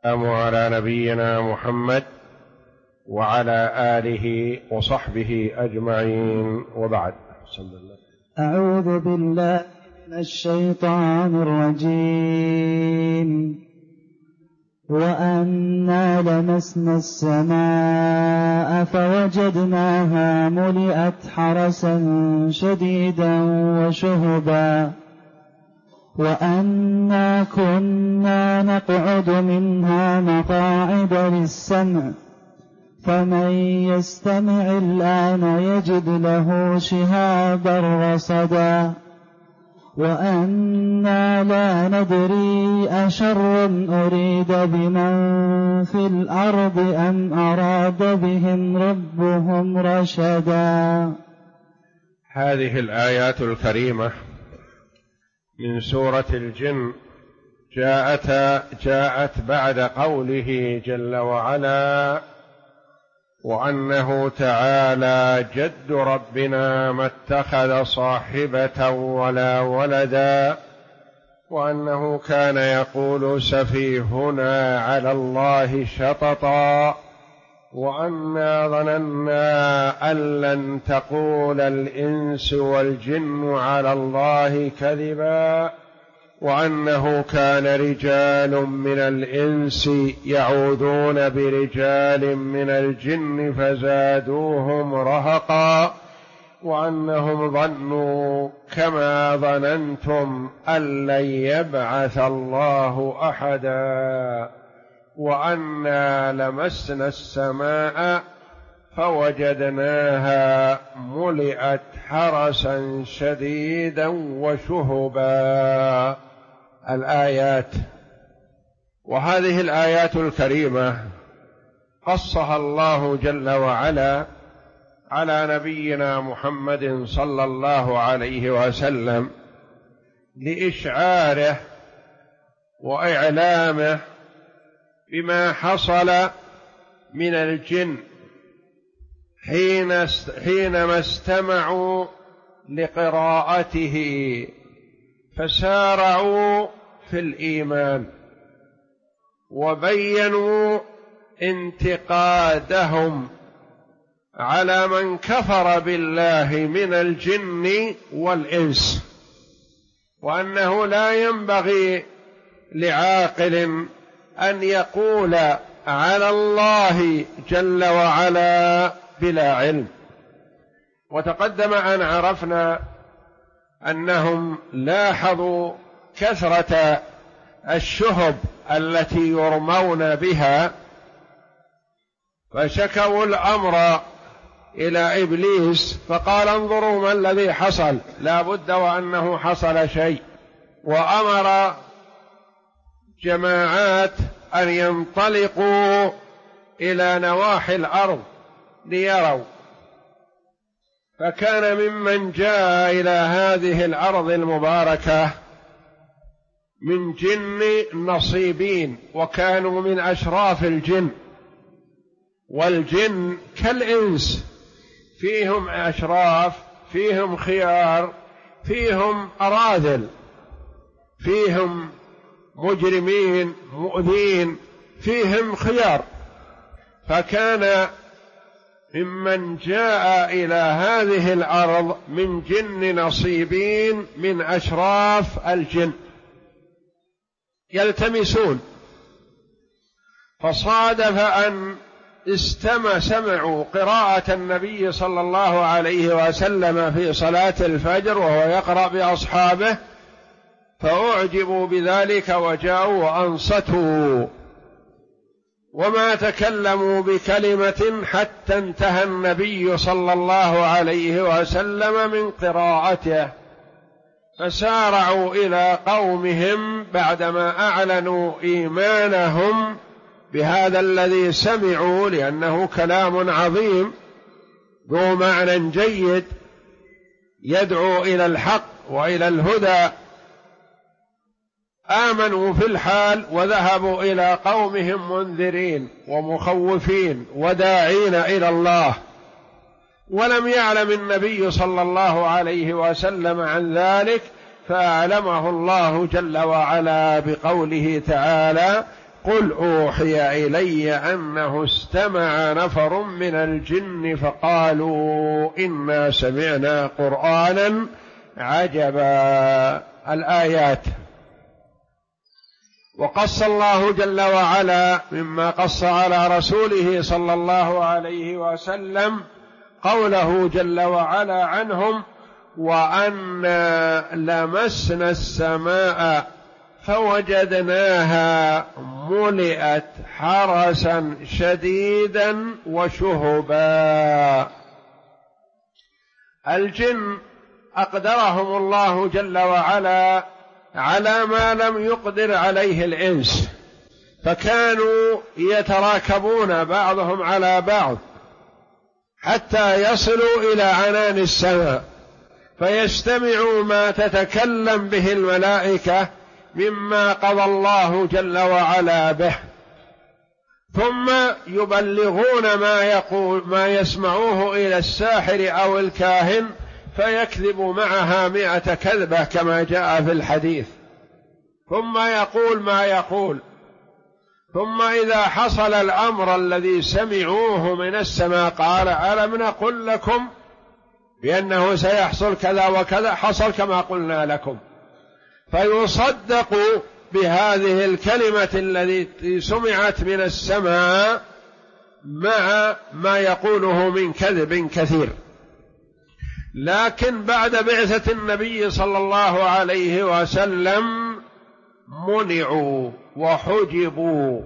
على نبينا محمد وعلى آله وصحبه أجمعين، وبعد. أعوذ بالله من الشيطان الرجيم. وأنا لمسنا السماء فوجدناها ملئت حرسا شديدا وشهبا وأنا كنا نقعد منها مقاعد للسمع فمن يستمع الآن يجد له شهابا رصدا وأنا لا ندري أشر أريد بمن في الأرض أم أراد بهم ربهم رشدا. هذه الآيات الكريمة من سورة الجن جاءت بعد قوله جل وعلا: وأنه تعالى جد ربنا ما اتخذ صاحبة ولا ولدا وأنه كان يقول سفيهنا على الله شططا وأنا ظننا أن لن تقول الإنس والجن على الله كذبا وأنه كان رجال من الإنس يعوذون برجال من الجن فزادوهم رهقا وأنهم ظنوا كما ظننتم أن لن يبعث الله أحدا وأنا لمسنا السماء فوجدناها ملئت حرسا شديدا وشهبا. الآيات. وهذه الآيات الكريمة قصها الله جل وعلا على نبينا محمد صلى الله عليه وسلم لإشعاره وإعلامه بما حصل من الجن حينما استمعوا لقراءته فسارعوا في الإيمان وبينوا انتقادهم على من كفر بالله من الجن والإنس وأنه لا ينبغي لعاقل أن يقول على الله جل وعلا بلا علم. وتقدم أن عرفنا أنهم لاحظوا كثرة الشهب التي يرمون بها فشكوا الأمر إلى إبليس فقال: انظروا ما الذي حصل، لا بد وأنه حصل شيء. وأمر جماعات أن ينطلقوا إلى نواحي الأرض ليروا، فكان ممن جاء إلى هذه الأرض المباركة من جن نصيبين وكانوا من أشراف الجن، والجن كالإنس فيهم أشراف، فيهم خيار، فيهم أراذل، فيهم مجرمين مؤذين، فيهم خيار. فكان ممن جاء إلى هذه الأرض من جن نصيبين من أشراف الجن يلتمسون، فصادف أن سمعوا قراءة النبي صلى الله عليه وسلم في صلاة الفجر وهو يقرأ بأصحابه فأعجبوا بذلك وجاءوا وأنصتوا وما تكلموا بكلمة حتى انتهى النبي صلى الله عليه وسلم من قراءته، فسارعوا إلى قومهم بعدما أعلنوا إيمانهم بهذا الذي سمعوا، لأنه كلام عظيم ذو معنى جيد يدعو إلى الحق وإلى الهدى. آمنوا في الحال وذهبوا إلى قومهم منذرين ومخوفين وداعين إلى الله، ولم يعلم النبي صلى الله عليه وسلم عن ذلك، فأعلمه الله جل وعلا بقوله تعالى: قل أوحي إلي أنه استمع نفر من الجن فقالوا إنا سمعنا قرآنا عجبا. الآيات. وقص الله جل وعلا مما قص على رسوله صلى الله عليه وسلم قوله جل وعلا عنهم: وأنا لمسنا السماء فوجدناها ملئت حرسا شديدا وشهبا. الجن أقدرهم الله جل وعلا على ما لم يقدر عليه الإنس، فكانوا يتراكبون بعضهم على بعض حتى يصلوا إلى عنان السماء فيستمعوا ما تتكلم به الملائكة مما قضى الله جل وعلا به، ثم يبلغون ما يسمعوه إلى الساحر أو الكاهن فيكذب معها 100 كذبة كما جاء في الحديث، ثم يقول ما يقول، ثم إذا حصل الأمر الذي سمعوه من السماء قال: ألم نقل لكم بأنه سيحصل كذا وكذا؟ حصل كما قلنا لكم. فيصدق بهذه الكلمة التي سمعت من السماء مع ما يقوله من كذب كثير. لكن بعد بعثة النبي صلى الله عليه وسلم منعوا وحجبوا.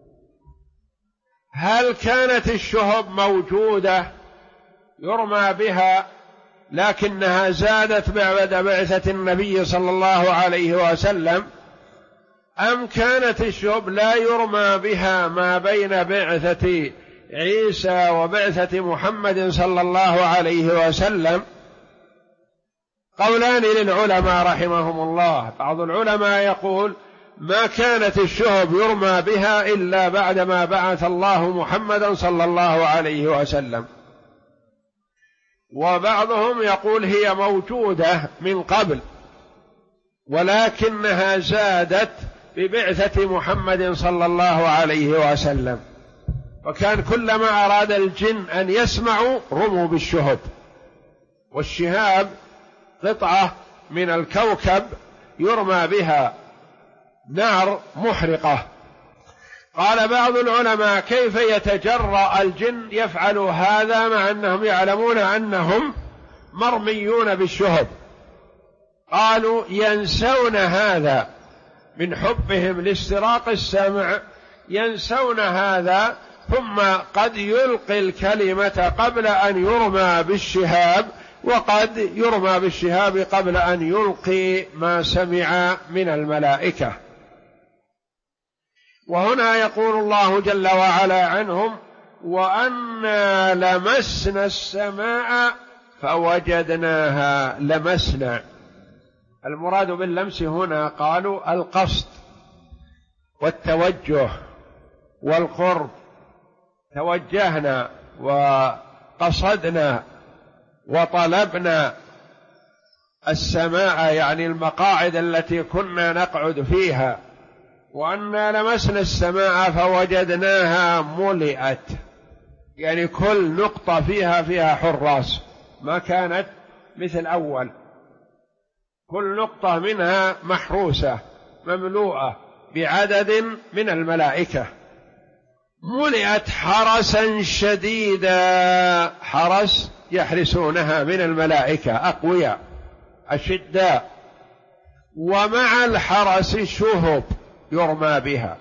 هل كانت الشهب موجودة يرمى بها لكنها زادت بعد بعثة النبي صلى الله عليه وسلم، أم كانت الشهب لا يرمى بها ما بين بعثة عيسى وبعثة محمد صلى الله عليه وسلم؟ قولان للعلماء رحمهم الله. بعض العلماء يقول ما كانت الشهب يرمى بها إلا بعدما بعث الله محمدا صلى الله عليه وسلم، وبعضهم يقول هي موجودة من قبل ولكنها زادت ببعثة محمد صلى الله عليه وسلم، وكان كلما أراد الجن أن يسمعوا رموا بالشهب، والشهاب قطعة من الكوكب يرمى بها نار محرقة. قال بعض العلماء كيف يتجرأ الجن يفعل هذا مع أنهم يعلمون أنهم مرميون بالشهب؟ قالوا ينسون هذا من حبهم لاستراق السمع، ينسون هذا، ثم قد يلقي الكلمة قبل أن يرمى بالشهاب، وقد يرمى بالشهاب قبل أن يلقي ما سمع من الملائكة. وهنا يقول الله جل وعلا عنهم: وأنا لمسنا السماء فوجدناها. لمسنا، المراد باللمس هنا قالوا القصد والتوجه والقرب، توجهنا وقصدنا وطلبنا السماء، يعني المقاعد التي كنا نقعد فيها. وأنا لمسنا السماء فوجدناها ملئت، يعني كل نقطة فيها حراس، ما كانت مثل أول، كل نقطة منها محروسة مملوءة بعدد من الملائكة. ملئت حرسا شديدا، حرس يحرسونها من الملائكة أقوياء أشداء، ومع الحرس شهب يرمى بها.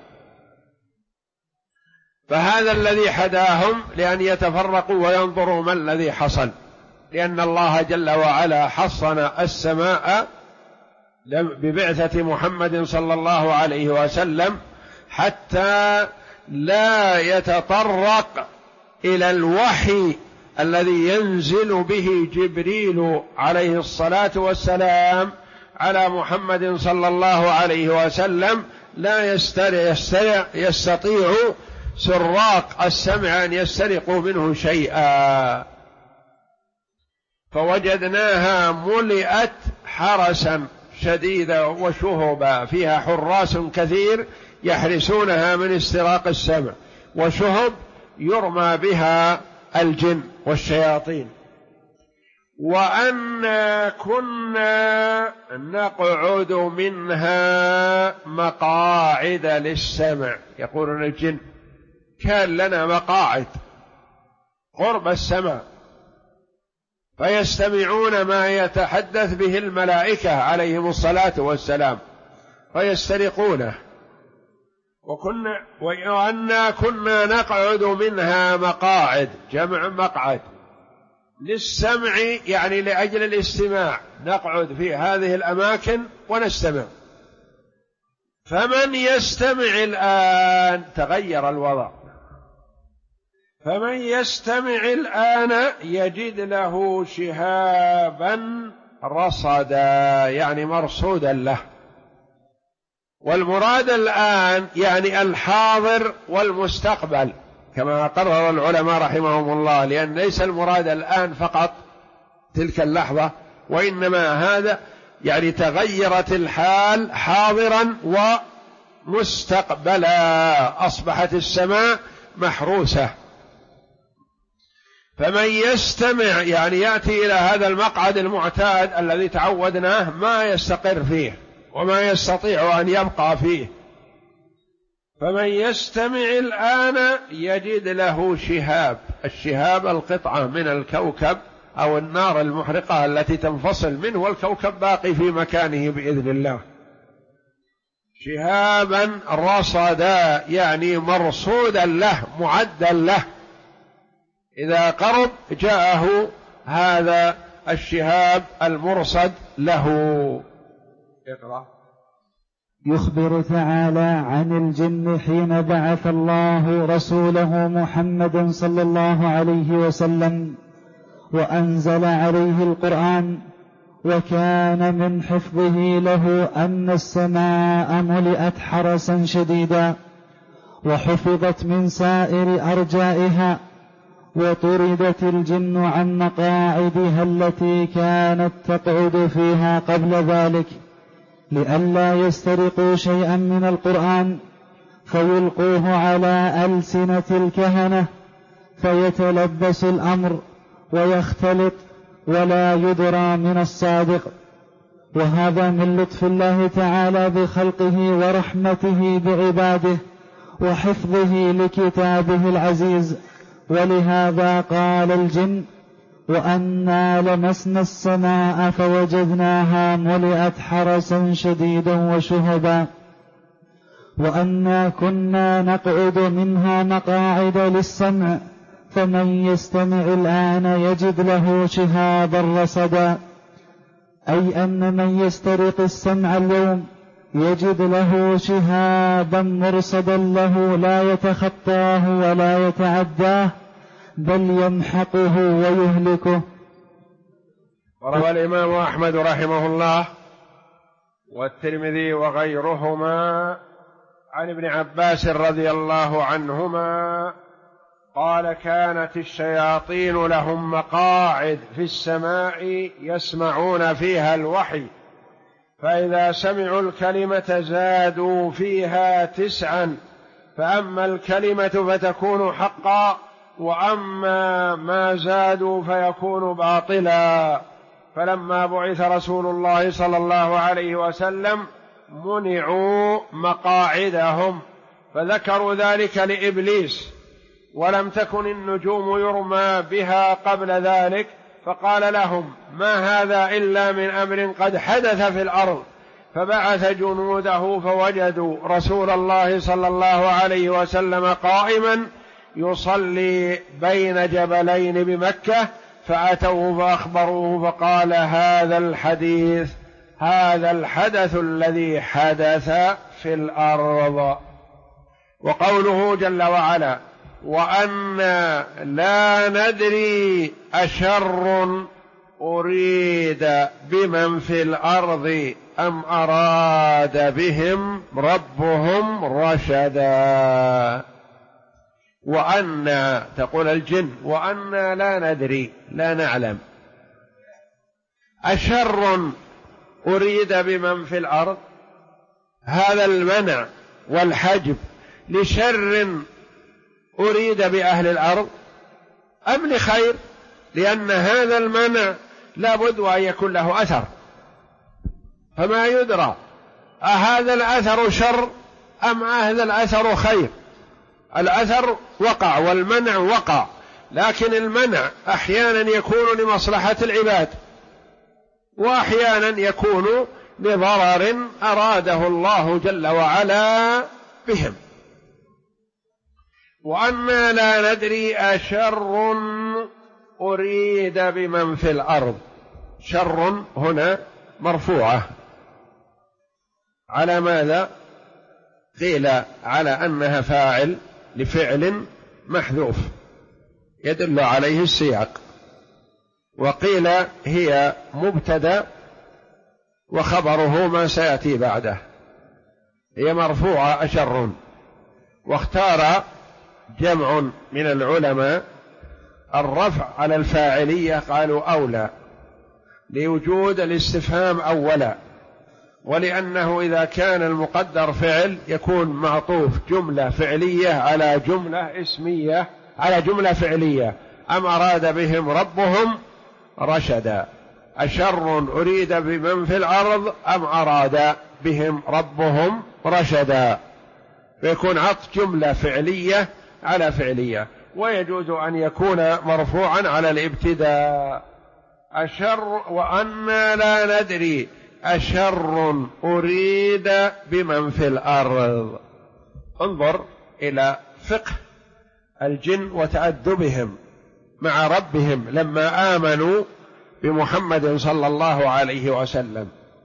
فهذا الذي حداهم لأن يتفرقوا وينظروا ما الذي حصل، لأن الله جل وعلا حصن السماء ببعثة محمد صلى الله عليه وسلم حتى لا يتطرق إلى الوحي الذي ينزل به جبريل عليه الصلاة والسلام على محمد صلى الله عليه وسلم، لا يستطيع سراق السمع أن يسترقوا منه شيئا. فوجدناها ملئت حرسا شديدا وشهبا، فيها حراس كثير يحرسونها من استراق السمع، وشهب يرمى بها الجن والشياطين. وأنا كنا نقعد منها مقاعد للسمع، يقولون الجن كان لنا مقاعد قرب السماء فيستمعون ما يتحدث به الملائكة عليهم الصلاة والسلام فيسترقونه. وأنا كنا نقعد منها مقاعد، جمع مقعد، للسمع يعني لأجل الاستماع، نقعد في هذه الأماكن ونستمع. فمن يستمع الآن، تغير الوضع، فمن يستمع الآن يجد له شهابا رصدا، يعني مرصودا له. والمراد الآن يعني الحاضر والمستقبل كما قرر العلماء رحمهم الله، لأن ليس المراد الآن فقط تلك اللحظة، وإنما هذا يعني تغيرت الحال حاضرا ومستقبلا، أصبحت السماء محروسة. فمن يستمع يعني يأتي إلى هذا المقعد المعتاد الذي تعودناه ما يستقر فيه وما يستطيع أن يبقى فيه. فمن يستمع الآن يجد له شهاب، الشهاب القطعة من الكوكب أو النار المحرقة التي تنفصل منه والكوكب باقي في مكانه بإذن الله. شهابا رصدا يعني مرصودا له، معدا له، إذا قرب جاءه هذا الشهاب المرصد له. اقرأ. يخبر تعالى عن الجن حين بعث الله رسوله محمد صلى الله عليه وسلم وأنزل عليه القرآن، وكان من حفظه له أن السماء ملئت حرسا شديدا وحفظت من سائر أرجائها، وطردت الجن عن مقاعدها التي كانت تقعد فيها قبل ذلك، لئلا يسترقوا شيئا من القرآن فيلقوه على ألسنة الكهنة فيتلبس الأمر ويختلط ولا يدرى من الصادق. وهذا من لطف الله تعالى بخلقه ورحمته بعباده وحفظه لكتابه العزيز. ولهذا قال الجن: وأنا لمسنا السماء فوجدناها ملئت حرسا شديدا وشهبا، وأنا كنا نقعد منها مقاعد للسمع، فمن يستمع الآن يجد له شهابا رصدا، أي أن من يسترق السمع اليوم يجد له شهابا مرصدا له لا يتخطاه ولا يتعداه بل يمحقه ويهلكه. وروى الإمام أحمد رحمه الله والترمذي وغيرهما عن ابن عباس رضي الله عنهما قال: كانت الشياطين لهم مقاعد في السماء يسمعون فيها الوحي، فإذا سمعوا الكلمة زادوا فيها 9، فأما الكلمة فتكون حقا، وأما ما زادوا فيكون باطلا. فلما بعث رسول الله صلى الله عليه وسلم منعوا مقاعدهم، فذكروا ذلك لإبليس، ولم تكن النجوم يرمى بها قبل ذلك، فقال لهم: ما هذا إلا من أمر قد حدث في الأرض. فبعث جنوده فوجدوا رسول الله صلى الله عليه وسلم قائما يصلي بين جبلين بمكة، فأتوه فأخبروه فقال: هذا الحدث الذي حدث في الأرض. وقوله جل وعلا: وأنا لا ندري أشر أريد بمن في الأرض أم أراد بهم ربهم رشدا. وأنا تقول الجن، وأنا لا ندري، لا نعلم، أشر أريد بمن في الأرض، هذا المنع والحجب لشر أريد بأهل الأرض أم لخير؟ لأن هذا المنع لابد أن يكون له أثر، فما يدرى أهذا الأثر شر أم هذا الأثر خير. الأثر وقع والمنع وقع، لكن المنع أحيانا يكون لمصلحة العباد وأحيانا يكون لضرر أراده الله جل وعلا بهم. وأنا لا ندري أشر أريد بمن في الأرض. شر هنا مرفوعة على ماذا؟ قيل على أنها فاعل لفعل محذوف يدل عليه السياق، وقيل هي مبتدأ وخبره ما سيأتي بعده، هي مرفوعة أشر. واختار جمع من العلماء الرفع على الفاعلية، قالوا أولى لوجود الاستفهام أولا، ولأنه إذا كان المقدر فعل يكون معطوف جملة فعلية على جملة اسمية على جملة فعلية. أم أراد بهم ربهم رشدا، أشر أريد بمن في الأرض أم أراد بهم ربهم رشدا، فيكون عطف جملة فعلية على فعلية. ويجوز أن يكون مرفوعا على الابتداء. أشر وأنا لا ندري أشر أريد بمن في الأرض. انظر إلى فقه الجن وتأدبهم مع ربهم لما آمنوا بمحمد صلى الله عليه وسلم،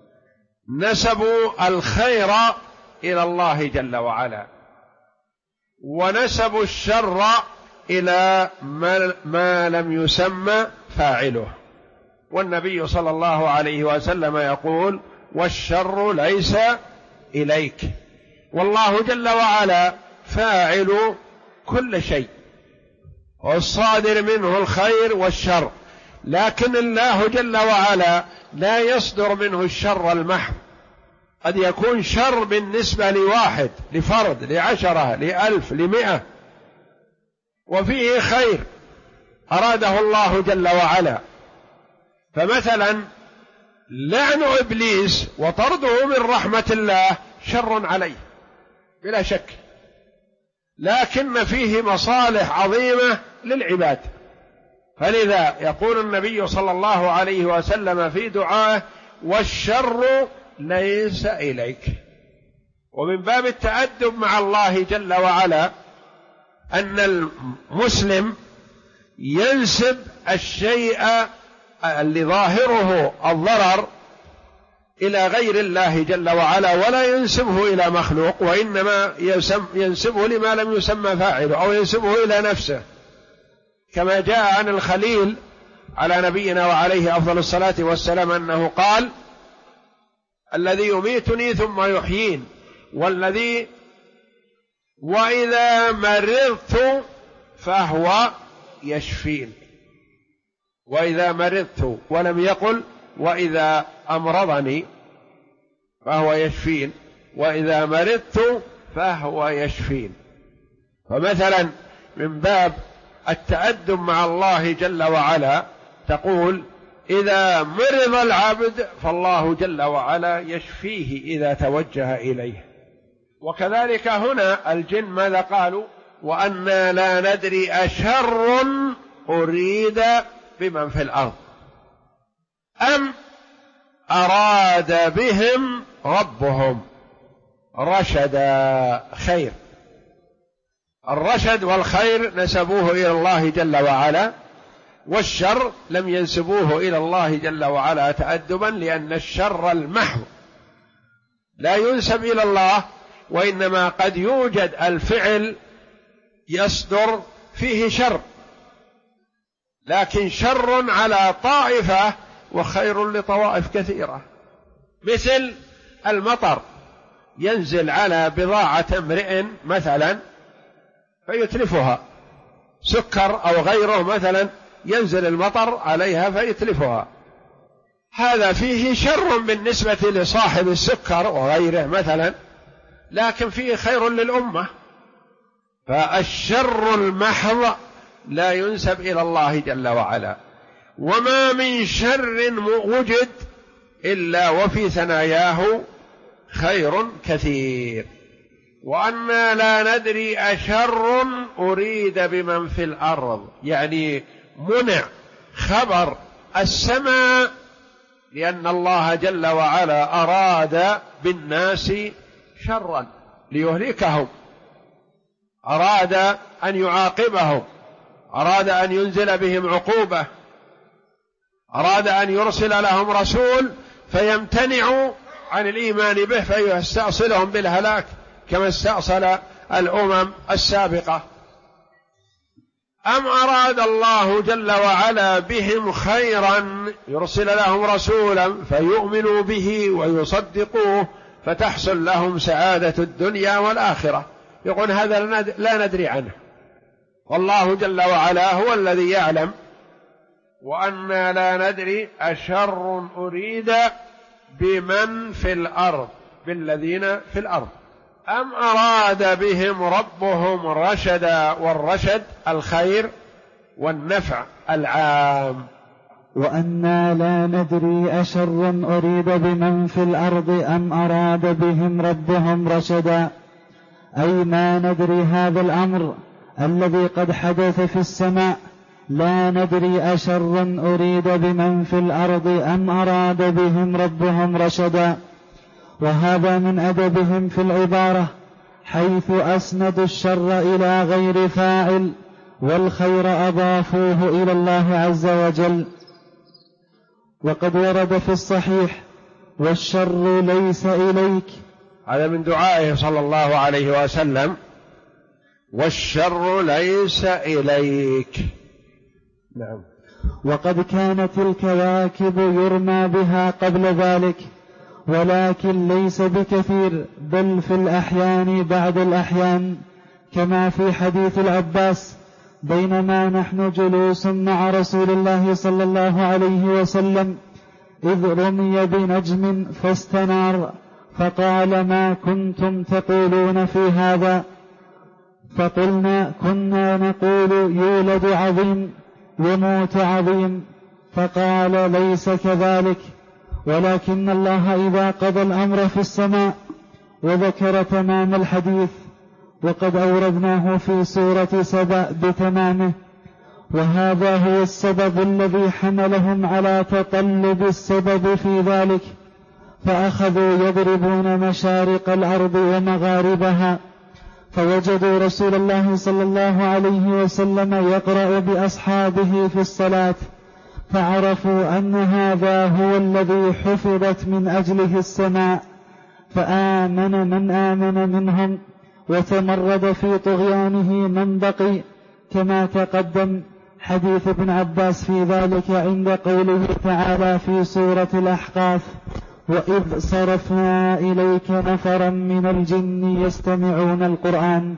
نسبوا الخير إلى الله جل وعلا، ونسبوا الشر إلى ما لم يسمى فاعله. والنبي صلى الله عليه وسلم يقول: والشر ليس إليك. والله جل وعلا فاعل كل شيء، والصادر منه الخير والشر، لكن الله جل وعلا لا يصدر منه الشر المحض، قد يكون شر بالنسبة لواحد، لفرد، لعشرة، لألف، لمئة، وفيه خير أراده الله جل وعلا. فمثلا لعن إبليس وطرده من رحمة الله شر عليه بلا شك، لكن فيه مصالح عظيمة للعباد. فلذا يقول النبي صلى الله عليه وسلم في دعائه: والشر ليس إليك. ومن باب التأدب مع الله جل وعلا أن المسلم ينسب الشيء اللي ظاهره الضرر إلى غير الله جل وعلا، ولا ينسبه إلى مخلوق، وإنما ينسبه لما لم يسمى فاعله، أو ينسبه إلى نفسه، كما جاء عن الخليل على نبينا وعليه أفضل الصلاة والسلام أنه قال: الذي يميتني ثم يحيين، والذي وإذا مرضت فهو يشفين. وإذا مرضت، ولم يقل وإذا أمرضني فهو يشفين، وإذا مرضت فهو يشفين. فمثلا من باب التأدب مع الله جل وعلا تقول: إذا مرض العبد فالله جل وعلا يشفيه إذا توجه إليه. وكذلك هنا الجن ماذا قالوا؟ وأنا لا ندري أشر أريد بمن في الأرض أم أراد بهم ربهم رشدا. خير، الرشد والخير نسبوه إلى الله جل وعلا، والشر لم ينسبوه إلى الله جل وعلا تأدبا، لأن الشر المحض لا ينسب إلى الله، وإنما قد يوجد الفعل يصدر فيه شر، لكن شر على طائفة وخير لطوائف كثيرة. مثل المطر ينزل على بضاعة امرئ مثلا فيتلفها، سكر أو غيره مثلا ينزل المطر عليها فيتلفها، هذا فيه شر بالنسبة لصاحب السكر وغيره مثلا، لكن فيه خير للأمة. فالشر المحض لا ينسب إلى الله جل وعلا، وما من شر وجد إلا وفي ثناياه خير كثير. وأنا لا ندري أشر أريد بمن في الأرض، يعني منع خبر السماء، لأن الله جل وعلا أراد بالناس شرا ليهلكهم، أراد أن يعاقبهم، أراد أن ينزل بهم عقوبة، أراد أن يرسل لهم رسول فيمتنعوا عن الإيمان به فيستأصلهم بالهلاك كما استأصل الأمم السابقة. أم أراد الله جل وعلا بهم خيرا يرسل لهم رسولا فيؤمنوا به ويصدقوه فتحصل لهم سعادة الدنيا والآخرة؟ يقول هذا لا ندري عنه، والله جل وعلا هو الذي يعلم. وأنا لا ندري أشر أريد بمن في الأرض، بالذين في الأرض، أم أراد بهم ربهم رشدا، والرشد الخير والنفع العام. وأنا لا ندري أشر أريد بمن في الأرض أم أراد بهم ربهم رشدا، أي ما ندري هذا الأمر الذي قد حدث في السماء، لا ندري أشر أريد بمن في الأرض أم أراد بهم ربهم رشدا. وهذا من أدبهم في العبارة، حيث أسندوا الشر إلى غير فاعل والخير أضافوه إلى الله عز وجل. وقد ورد في الصحيح: والشر ليس إليك، هذا من دعائه صلى الله عليه وسلم، والشر ليس إليك. نعم. وقد كانت الكواكب يرمى بها قبل ذلك، ولكن ليس بكثير، بل في الأحيان بعد الأحيان، كما في حديث العباس: بينما نحن جلوس مع رسول الله صلى الله عليه وسلم إذ رمي بنجم فاستنار، فقال: ما كنتم تقولون في هذا؟ فقلنا: كنا نقول يولد عظيم يموت عظيم. فقال: ليس كذلك، ولكن الله إذا قضى الأمر في السماء. وذكر تمام الحديث، وقد أوردناه في سورة سبأ بتمامه. وهذا هو السبب الذي حملهم على تطلب السبب في ذلك، فأخذوا يضربون مشارق الأرض ومغاربها، فوجدوا رسول الله صلى الله عليه وسلم يقرأ بأصحابه في الصلاة، فعرفوا أن هذا هو الذي حفظت من أجله السماء، فآمن من آمن منهم، وتمرد في طغيانه من بقي، كما تقدم حديث ابن عباس في ذلك عند قوله تعالى في سورة الأحقاف: وإذ صرفنا إليك نفرا من الجن يستمعون القرآن.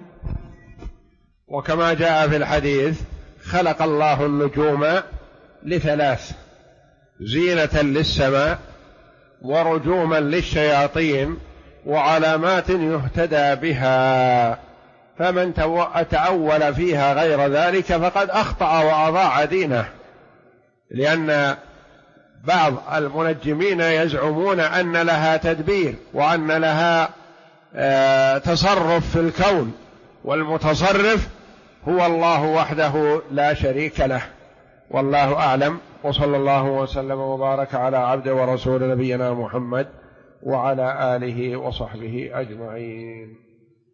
وكما جاء في الحديث: خلق الله النجوم لثلاث: زينة للسماء، ورجوما للشياطين، وعلامات يهتدى بها، فمن تأول فيها غير ذلك فقد أخطأ وأضاع دينه. لأن بعض المنجمين يزعمون أن لها تدبير وأن لها تصرف في الكون، والمتصرف هو الله وحده لا شريك له، والله أعلم. وصلى الله وسلم وبارك على عبد ورسول نبينا محمد وعلى آله وصحبه أجمعين.